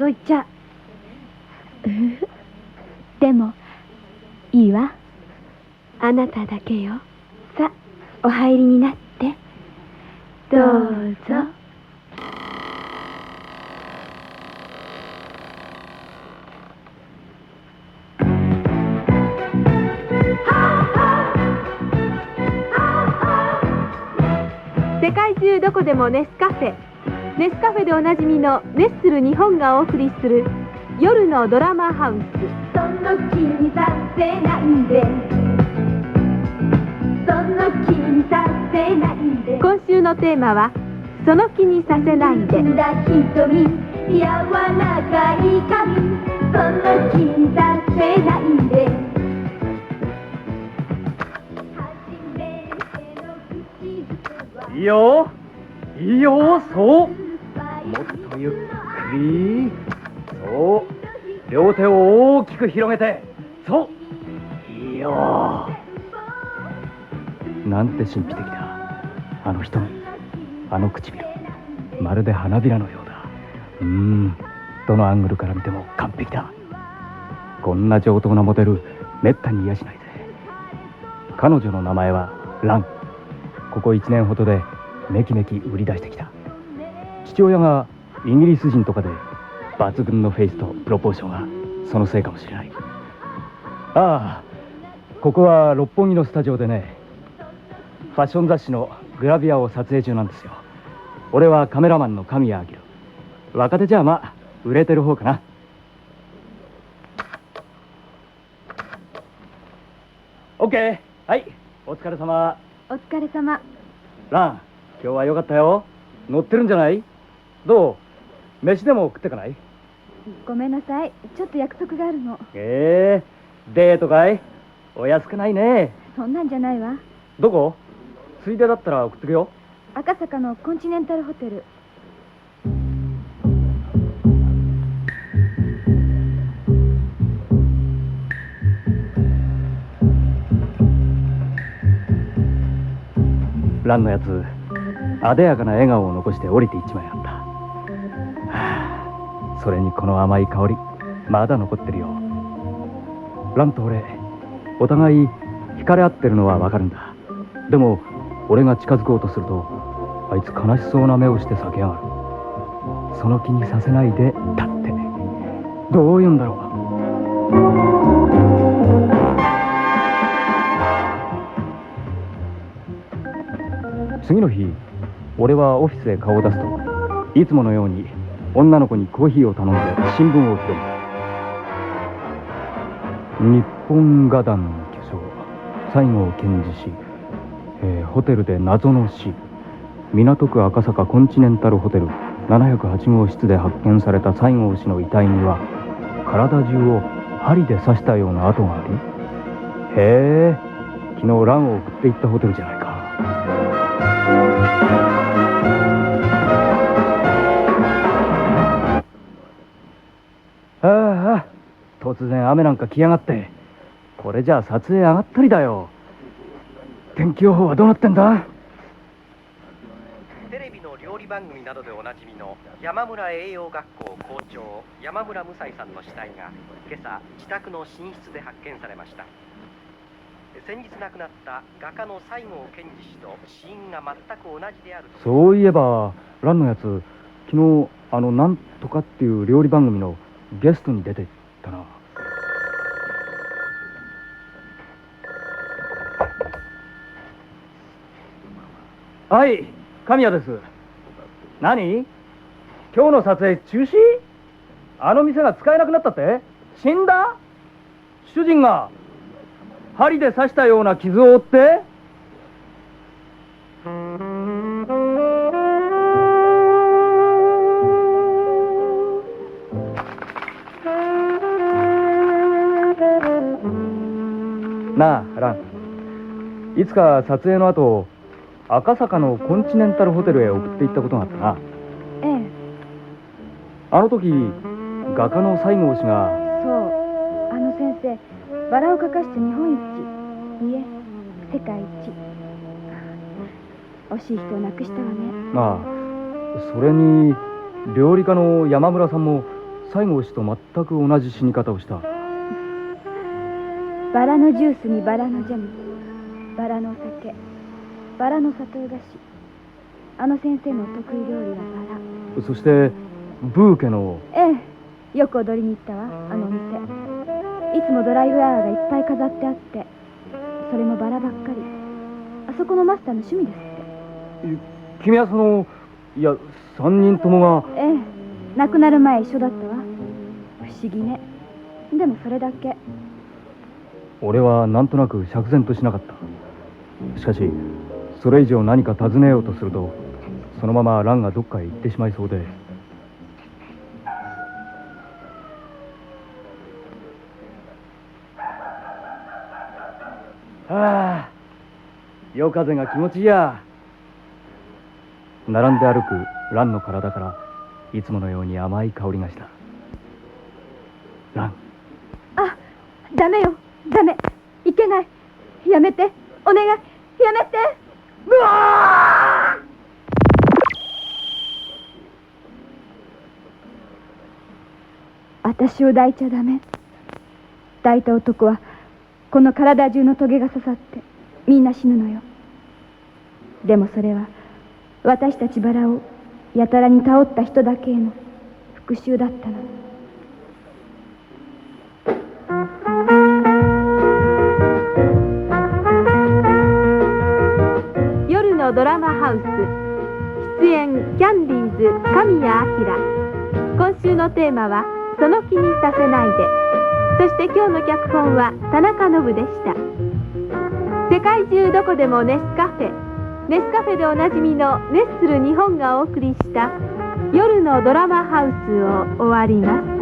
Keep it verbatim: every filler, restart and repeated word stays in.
そう言っちゃでもいいわ。あなただけよ。さあお入りになって。どうぞ。 世界中どこでもネスカフェ。ネスカフェでおなじみのネッスル日本がお送りする夜のドラマハウス。 その気にさせないで、その気にさせないで。 今週のテーマはその気にさせないで。 澄んだ瞳、柔らかい髪、その気にさせないで。 いいよいいよ、そう、もっとゆっくり、そう、両手を大きく広げて、そう、いいよ。なんて神秘的だ、あの瞳、あの唇、まるで花びらのようだ。うーん、どのアングルから見ても完璧だ。こんな上等なモデルめったに癒しないぜ。彼女の名前はラン。ここいちねんほどでめきめき売り出してきた。父親がイギリス人とかで抜群のフェイスとプロポーションがそのせいかもしれない。ああ、ここは六本木のスタジオでね、ファッション雑誌のグラビアを撮影中なんですよ。俺はカメラマンの神谷明。若手じゃまあ売れてる方かな。オッケー、はい、お疲れ様。 お疲れ様。 ラン、今日は良かったよ。乗ってるんじゃない？どう？飯でも食ってかない？ ごめんなさい、ちょっと約束があるの。 ええー、デートかい？お安くないね。 そんなんじゃないわ。 どこ？ついでだったら送ってくよ。 赤坂のコンチネンタルホテル。 ランのやつ、あでやかな笑顔を残して降りていっちまいやがった。はあ、それにこの甘い香りまだ残ってるよ。ランと俺、お互い惹かれ合ってるのはわかるんだ。でも俺が近づこうとするとあいつ悲しそうな目をして叫びやがる。その気にさせないでだってどう言うんだろう。次の日、俺はオフィスへ顔を出すと、いつものように女の子にコーヒーを頼んで新聞を広げる。日本画壇の巨匠西郷賢治氏、えー、ホテルで謎の死。港区赤坂コンチネンタルホテルななひゃくはち号室で発見された西郷氏の遺体には体中を針で刺したような跡があり、へえ、昨日ランを送っていったホテルじゃないか。ああ、突然雨なんか来やがって、これじゃあ撮影上がったりだよ。天気予報はどうなってんだ？ テレビの料理番組などでおなじみの山村栄養学校校長山村無才さんの死体が今朝自宅の寝室で発見されました。先日亡くなった画家の西郷賢治氏と死因が全く同じであると。 そういえばランのやつ、昨日あのなんとかっていう料理番組のゲストに出てったな。はい、神谷です。何？今日の撮影中止？あの店が使えなくなったって？死んだ？主人が針で刺したような傷を負って？なあ、ラン。いつか撮影の後、赤坂のコンチネンタルホテルへ送って行ったことがあったな。 ええ。 あの時、画家の西郷氏が。 そう、あの先生、バラを描かして日本一、いえ、世界一。惜しい人を亡くしたわね。 ああ、それに料理家の山村さんも西郷氏と全く同じ死に方をした。 バラのジュースにバラのジャム、バラのお酒、バラの砂糖菓子。あの先生の得意料理はバラ。 そしてブーケの。 ええ、よく踊りに行ったわ、あのお店。いつもドライフラワーがいっぱい飾ってあって、それもバラばっかり。あそこのマスターの趣味ですって。 君はその、いや、三人ともが。 ええ、亡くなる前一緒だったわ。不思議ね。でもそれだけ。 俺はなんとなく釈然としなかった。しかしそれ以上何か尋ねようとすると、そのまま蘭がどっかへ行ってしまいそうで。はあ、夜風が気持ちいいや。並んで歩く蘭の体からいつものように甘い香りがした。蘭。 あ、ダメよ、ダメ、いけない。やめて、お願い、やめて。うわー！私を抱いちゃダメ。抱いた男はこの体中のトゲが刺さってみんな死ぬのよ。でもそれは私たちバラをやたらに倒った人だけへの復讐だったの。 夜のドラマハウス、出演キャンディーズ神谷明。今週のテーマはその気にさせないで。そして今日の脚本は田中信でした。世界中どこでもネスカフェ、ネスカフェでおなじみのネッスル日本がお送りした夜のドラマハウスを終わります。